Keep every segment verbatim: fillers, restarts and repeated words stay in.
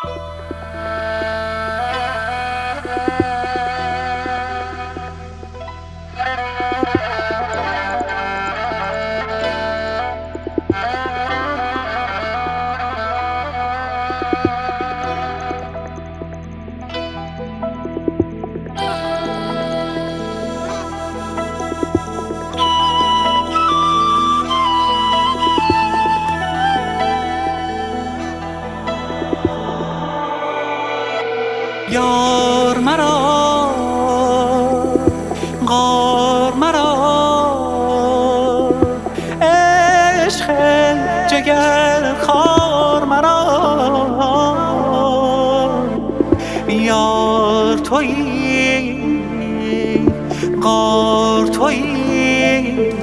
یار مرا غار مرا عشق جگر خار مرا یار تویی غار تویی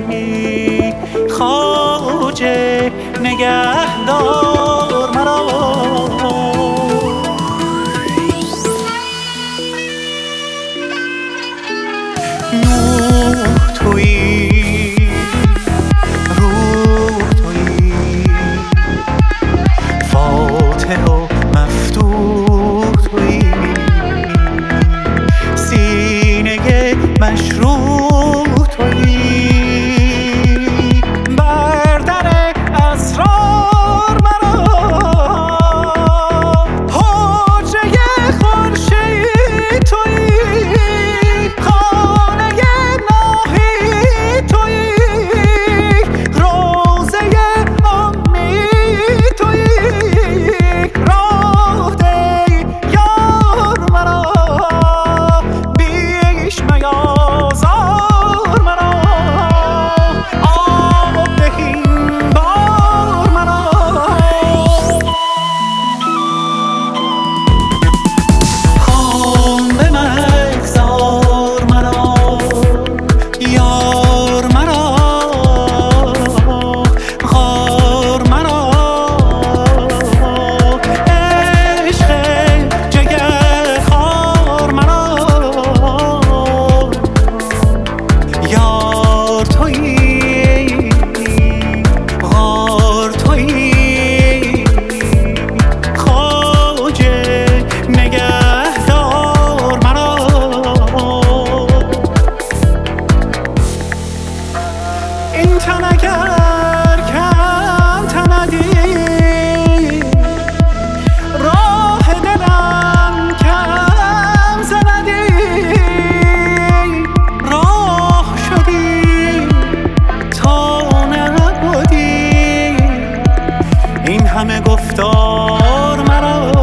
خواجه نگهدار مرا تویی روح تویی فاتح و مفتوح تویی سینه مشروح تویی بر در اسرار مرا حجره خورشید تویی تن اگر کم تندی راه دلم کم زندی راه شدی تا نبودی این همه گفتار مرا